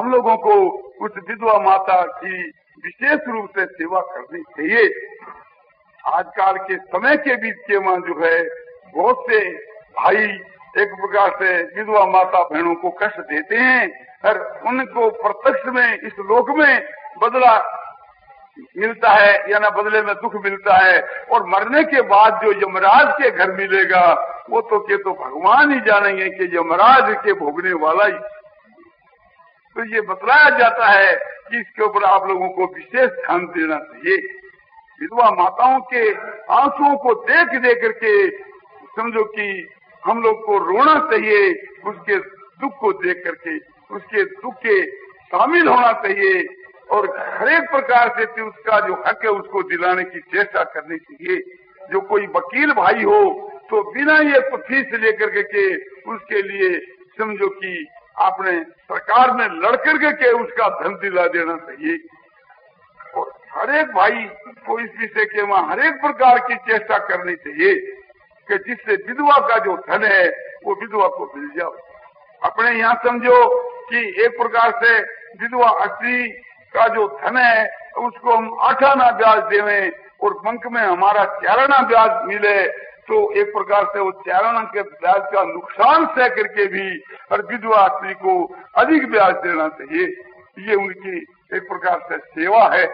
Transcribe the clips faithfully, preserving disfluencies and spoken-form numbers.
हम लोगों को उस विधवा माता की विशेष रूप से सेवा करनी चाहिए। आजकल के समय के बीच के मां जो है बहुत से भाई एक प्रकार से विधवा माता बहनों को कष्ट देते हैं और उनको प्रत्यक्ष में इस लोक में बदला मिलता है या ना बदले में दुख मिलता है, और मरने के बाद जो यमराज के घर मिलेगा वो तो के तो भगवान ही जानेंगे कि यमराज के भोगने वाला ही। तो ये बतलाया जाता है कि इसके ऊपर आप लोगों को विशेष ध्यान देना चाहिए। विधवा माताओं के आंसुओं को देख देख करके समझो कि हम लोग को रोना चाहिए, उसके दुख को देख करके उसके दुख के शामिल होना चाहिए, और हर एक प्रकार से उसका जो हक है उसको दिलाने की चेष्टा करनी चाहिए। जो कोई वकील भाई हो तो बिना ये फीस लेकर के उसके लिए समझो कि आपने सरकार में लड़ करके के उसका धन दिला देना चाहिए। और हर एक भाई को इस विषय के वहां हर एक प्रकार की चेष्टा करनी चाहिए कि जिससे विधवा का जो धन है वो विधवा को मिल जाए। अपने यहाँ समझो कि एक प्रकार से विधवा स्त्री का जो धन है उसको हम आठ आना ब्याज देवें और बैंक में हमारा चार आना ब्याज मिले, तो एक प्रकार से वो चार आना के ब्याज का नुकसान सह करके भी हर विधवा स्त्री को अधिक ब्याज देना चाहिए। ये उनकी एक प्रकार से सेवा है।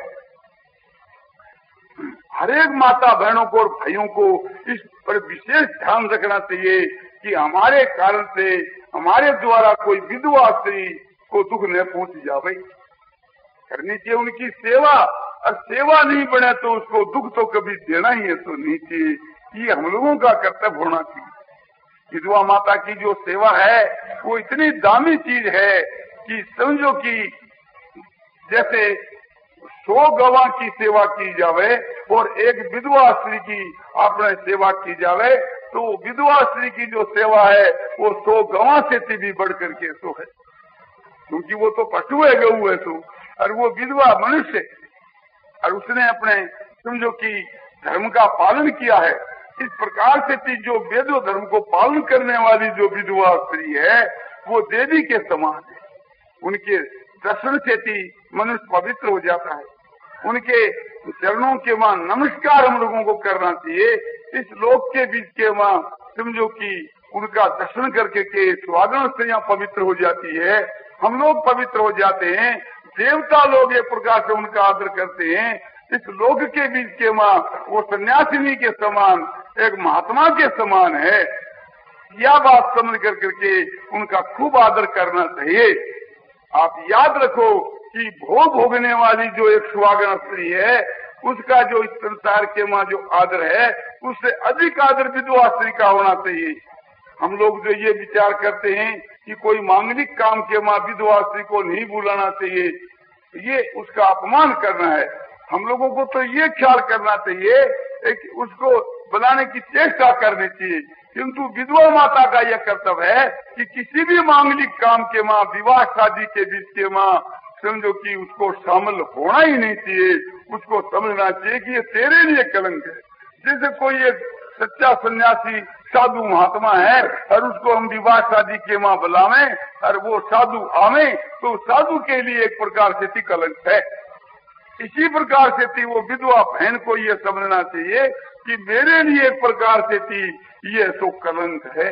हर एक माता बहनों को और भाइयों को इस पर विशेष ध्यान रखना चाहिए कि हमारे कारण से हमारे द्वारा कोई विधवा स्त्री को दुख न पहुंच जावे। करनी चाहिए उनकी सेवा, और सेवा नहीं बने तो उसको दुख तो कभी देना ही है तो नहीं चाहिए। ये हम लोगों का कर्तव्य होना चाहिए। विधवा माता की जो सेवा है वो इतनी दामी चीज है कि समझो कि जैसे सौ गवाह की सेवा की जावे और एक विधवा स्त्री की आपने सेवा की जावे, तो विधवा स्त्री की जो सेवा है वो सौ गवाह से भी बढ़ करके सो है, क्योंकि वो तो पशु है, गऊ है तो, और वो विधवा मनुष्य, और उसने अपने समझो कि धर्म का पालन किया है। इस प्रकार से जो वेदो धर्म को पालन करने वाली जो विधवा स्त्री है वो देवी के समान है। उनके दर्शन से मनुष्य पवित्र हो जाता है। उनके चरणों के वहां नमस्कार हम लोगों को करना चाहिए। इस लोक के बीच के वहां समझो कि उनका दर्शन करके के स्वागत स्त्रियां पवित्र हो जाती है, हम लोग पवित्र हो जाते हैं, देवता लोग एक प्रकार से उनका आदर करते हैं। इस लोक के बीच के वहां वो सन्यासिनी के समान एक महात्मा के समान है। यह बात समझ कर करके उनका खूब आदर करना चाहिए। आप याद रखो कि भोग भोगने वाली जो एक सुहागन स्त्री है उसका जो इस संसार के मां जो आदर है उससे अधिक आदर विधवा स्त्री का होना चाहिए। हम लोग जो ये विचार करते हैं कि कोई मांगलिक काम के मां विधवा स्त्री को नहीं बुलाना चाहिए, ये उसका अपमान करना है। हम लोगों को तो ये ख्याल करना चाहिए एक उसको बुलाने की चेष्टा करनी चाहिए, किंतु विधवा माता का यह कर्तव्य है कि किसी भी मांगलिक काम के मां विवाह शादी के बीच के मां समझो कि उसको शामिल होना ही नहीं चाहिए। उसको समझना चाहिए कि ये तेरे लिए कलंक है। जैसे कोई एक सच्चा सन्यासी साधु महात्मा है और उसको हम विवाह शादी के मां बुलावें और वो साधु आवे तो साधु के लिए एक प्रकार से थी कलंक है। इसी प्रकार से थी वो विधवा बहन को ये समझना चाहिए कि मेरे लिए एक प्रकार से थी ये तो कलंक है।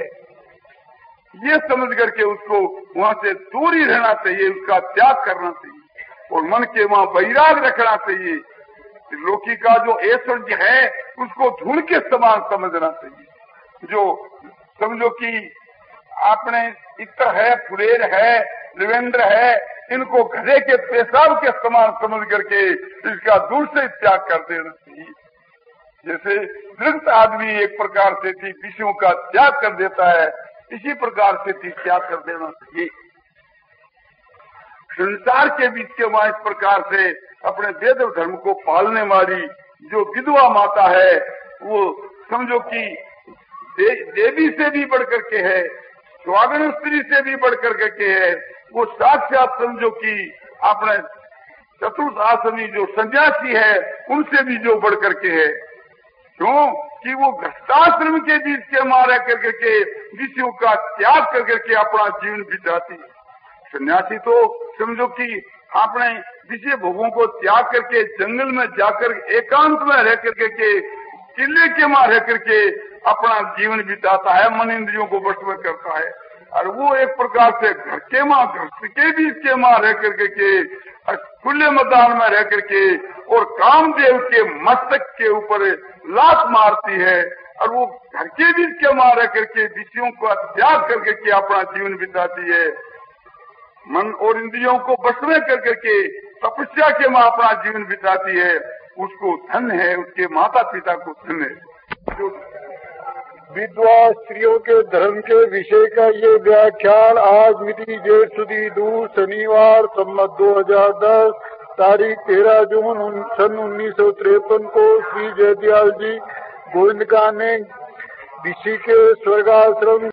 ये समझ करके उसको वहां से दूर ही रहना चाहिए, उसका त्याग करना चाहिए और मन के वहां वैराग रखना चाहिए। लोकी का जो ऐश्वर्य है उसको धूल के समान समझना चाहिए। जो समझो कि आपने इत्र है, फुलेर है, लिवेंद्र है, इनको गधे के पेशाब के समान समझ करके इसका दूर से त्याग कर देना चाहिए। जैसे दृढ़ आदमी एक प्रकार से थी विषयों का त्याग कर देता है, इसी प्रकार से थी त्याग कर देना चाहिए। संसार के बीच के वहां इस प्रकार से अपने वेद धर्म को पालने वाली जो विधवा माता है वो समझो कि दे, देवी से भी बढ़कर के है, स्वागन स्त्री से भी बढ़कर के है। वो साक्षात समझो कि अपने चतुर्थ आश्रमी जो सन्यासी है उनसे भी जो बढ़कर के है। क्यों कि वो गृहस्थाश्रम के बीच के मारा करके के विषयों का त्याग करके के अपना जीवन बिताती है। सन्यासी तो समझो कि आपने विषय भोगों को त्याग करके जंगल में जाकर एकांत में रह करके के किले के मां रह करके अपना जीवन बिताता है, मन इंद्रियों को वश में करता है। और वो एक प्रकार से घर के मां घर के बीच के मां रह करके के खुले मैदान में रह करके और कामदेव के मस्तक के ऊपर लात मारती है और वो घर के बीच के मां रह करके विषयों का त्याग करके के अपना जीवन बिताती है। मन और इंद्रियों को वश में कर करके तपस्या के मां अपना जीवन बिताती है। उसको धन है, उसके माता पिता को धन है। विधवा स्त्रियों के धर्म के विषय का ये व्याख्यान आज मिति जेठ सुदी दो शनिवार सम्मत दो हजार दस तारीख तेरह जून सन उन्नीस सौ तिरपन को श्री जयदयाल जी गोविंद का ने ऋषि के स्वर्गाश्रम